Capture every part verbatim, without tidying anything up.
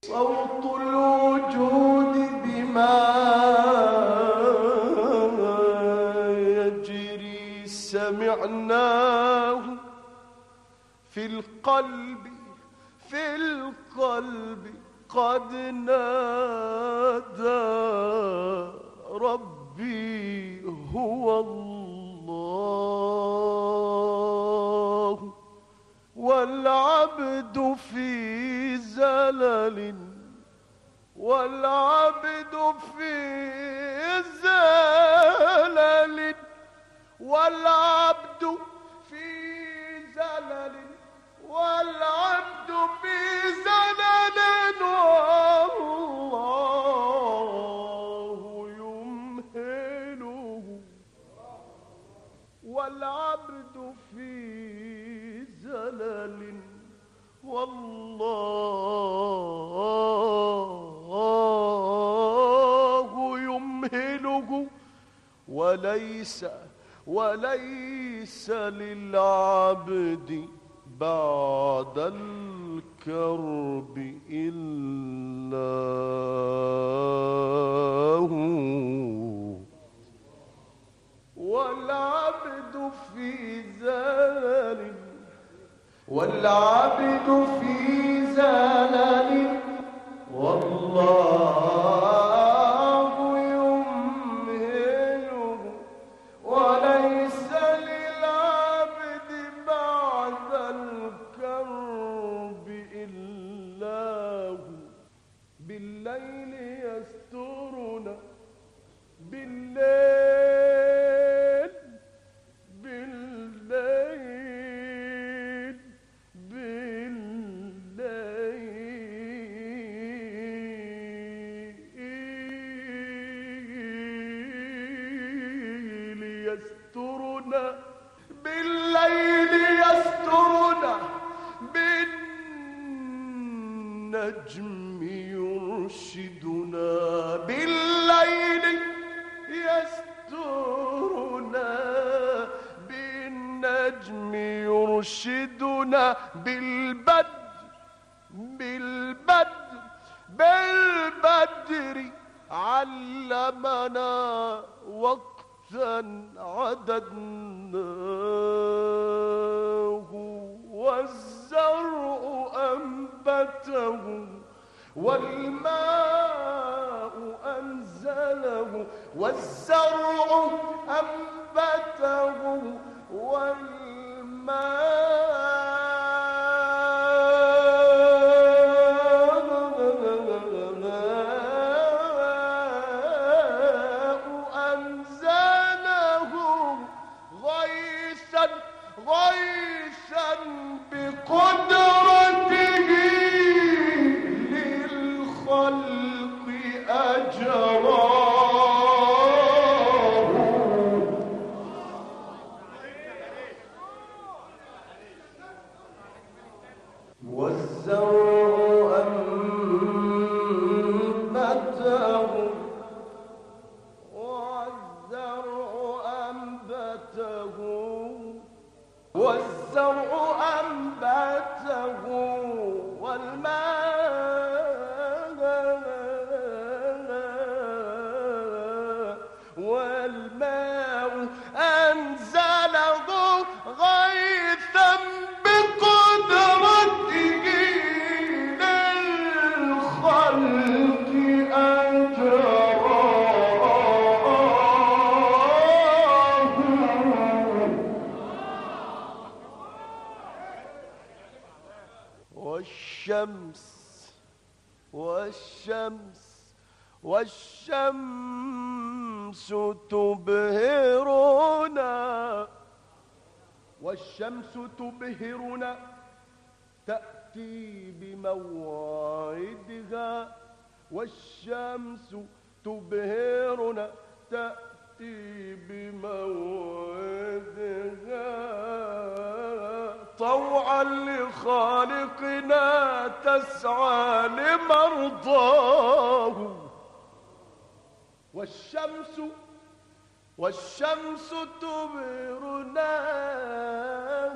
صوت الوجود بما يجري سمعناه في القلب في القلب قد نادى ربي هو الله، والعبد في زلل والعبد في زلل والعبد في زلل والعبد في زلل والله يمهله، والعبد في زلل والله يمهله، وليس وليس للعبد بعد الكرب إلا هو، والعبد في زلل والعبد في زلل والله يمهله، وليس للعبد بعد الكرب إلا هو. بالليل يسترنا بالليل بالليل بالليل يسترنا بالليل يسترنا بالنجم يرشدنا، بالليل يسترنا بالنجم يرشدنا، بالبدر بالبدر بالبدر علمنا وقتا عددناه، والزرع أنبته والماء أنزله، والزرع أنبته والماء أنزله غيثا غيثا بقدرته للخلق أجراه، والزرع أنبته والزرع أنبته والزرع أنبته والماء والماء أنزله غيثا بقدرته للخلق أجراه، والشمس والشمس والشمس تبهرنا والشمس تبهرنا تأتي بموعدها، والشمس تبهرنا تأتي بموعدها، طوعا لخالقنا تسعى لمرضاه، والشمس والشمس تبهرنا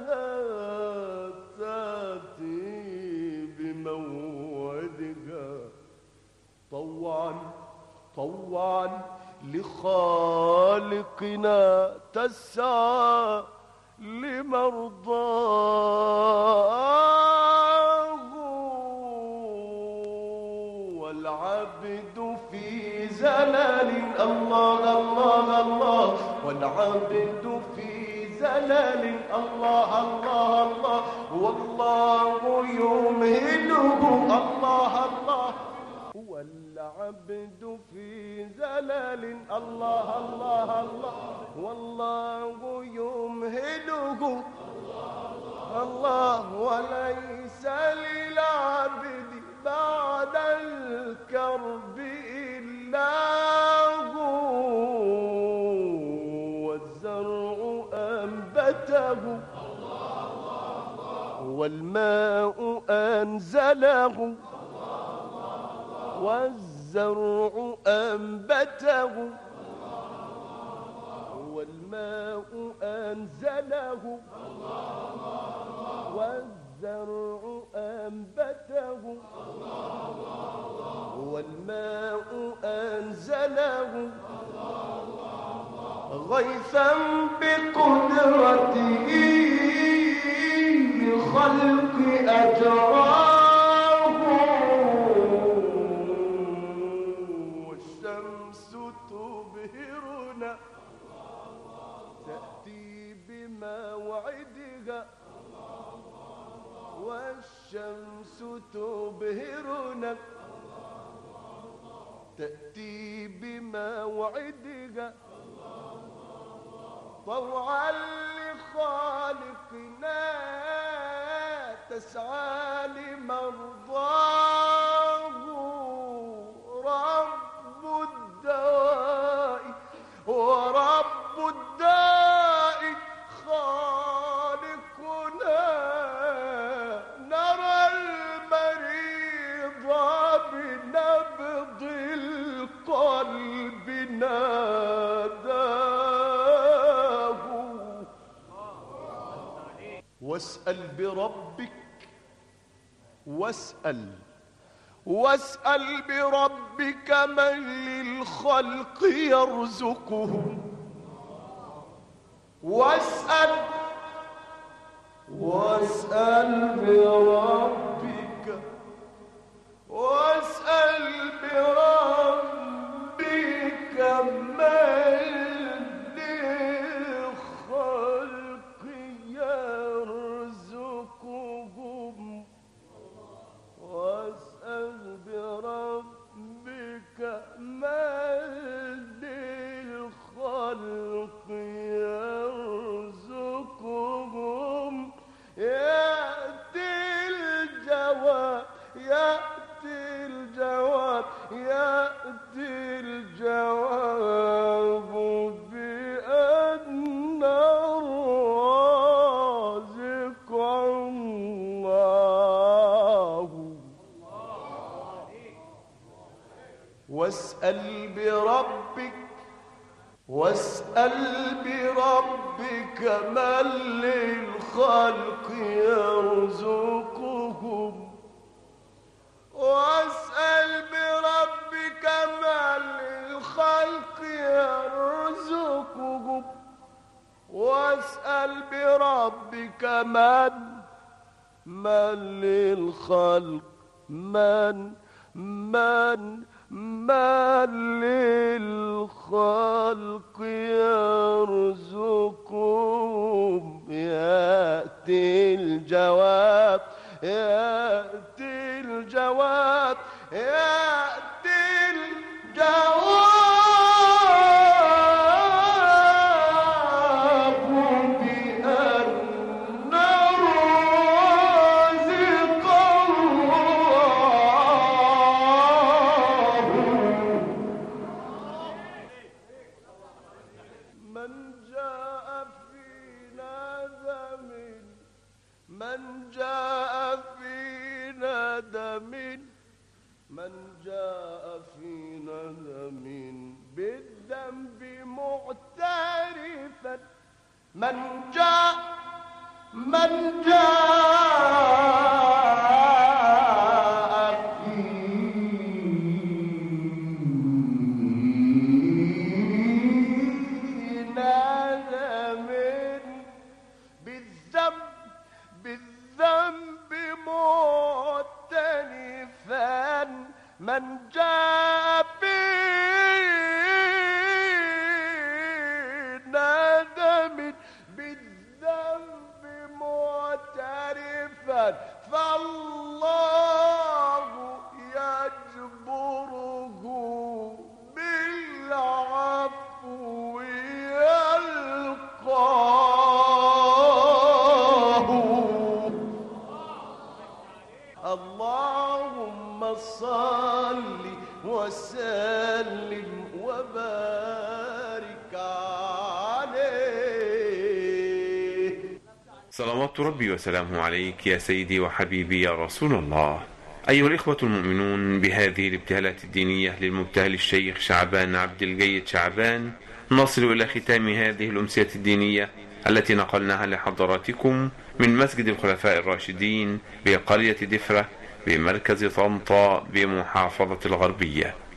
تأتي بموعدها، طوعا لخالقنا تسعى لمرضاه، والعبد في زلل الله الله الله، والعبد في زلل الله الله الله، والله يمهله الله الله، والعبد في زلل الله الله الله، والله يمهله الله، وليس للعبد بعد الكرب إلا هو، والزرع أنبته والماء أنزله، والزرع أنبته والماء أنزله، والزرع أنبته والماء أنزله، غيثا بقدرته لخلق أجراه، والشمس تبهرنا تأتي بموعدها، والشمس تبهرنا تأتي بموعدها، طوعا لخالقنا تسعى لمرضاه، رب الدواء ورب الداء خالقنا، نرى المريض بنبض القلب ناداه، واسأل بربك واسأل واسأل بربك من للخلق يرزقهم، واسأل واسأل بربك واسأل بربك من للخلق يرزقهم، واسأل بربك من للخلق يرزقهم، يأتي الجواب يأتي الجواب يأتي الجواب بأن الرازق الله، واسأل بربك واسأل بربك من للخلق يرزقهم، واسأل بربك من للخلق يرزقهم، واسأل بربك من من للخلق من من من للخلق يرزقهم، يأتي الجواب يأتي الجواب يأتي الجواب بأن الرازق الله، من جاء في ندم من جاء في ندم من جاء في ندم بالذنب معترفا، من جاء من جاء في من جاء في ندم بالذنب معترفا فالله يجبره بالعفو يلقاه. اللهم صل وسلم وبارك عليه. صلوات ربي وسلامه عليك يا سيدي وحبيبي يا رسول الله. أيها الإخوة المؤمنون، بهذه الابتهالات الدينية للمبتهل الشيخ شعبان عبد الجيد شعبان نصل إلى ختام هذه الأمسية الدينية التي نقلناها لحضراتكم من مسجد الخلفاء الراشدين بقرية دفرة بمركز طنطا بمحافظة الغربية.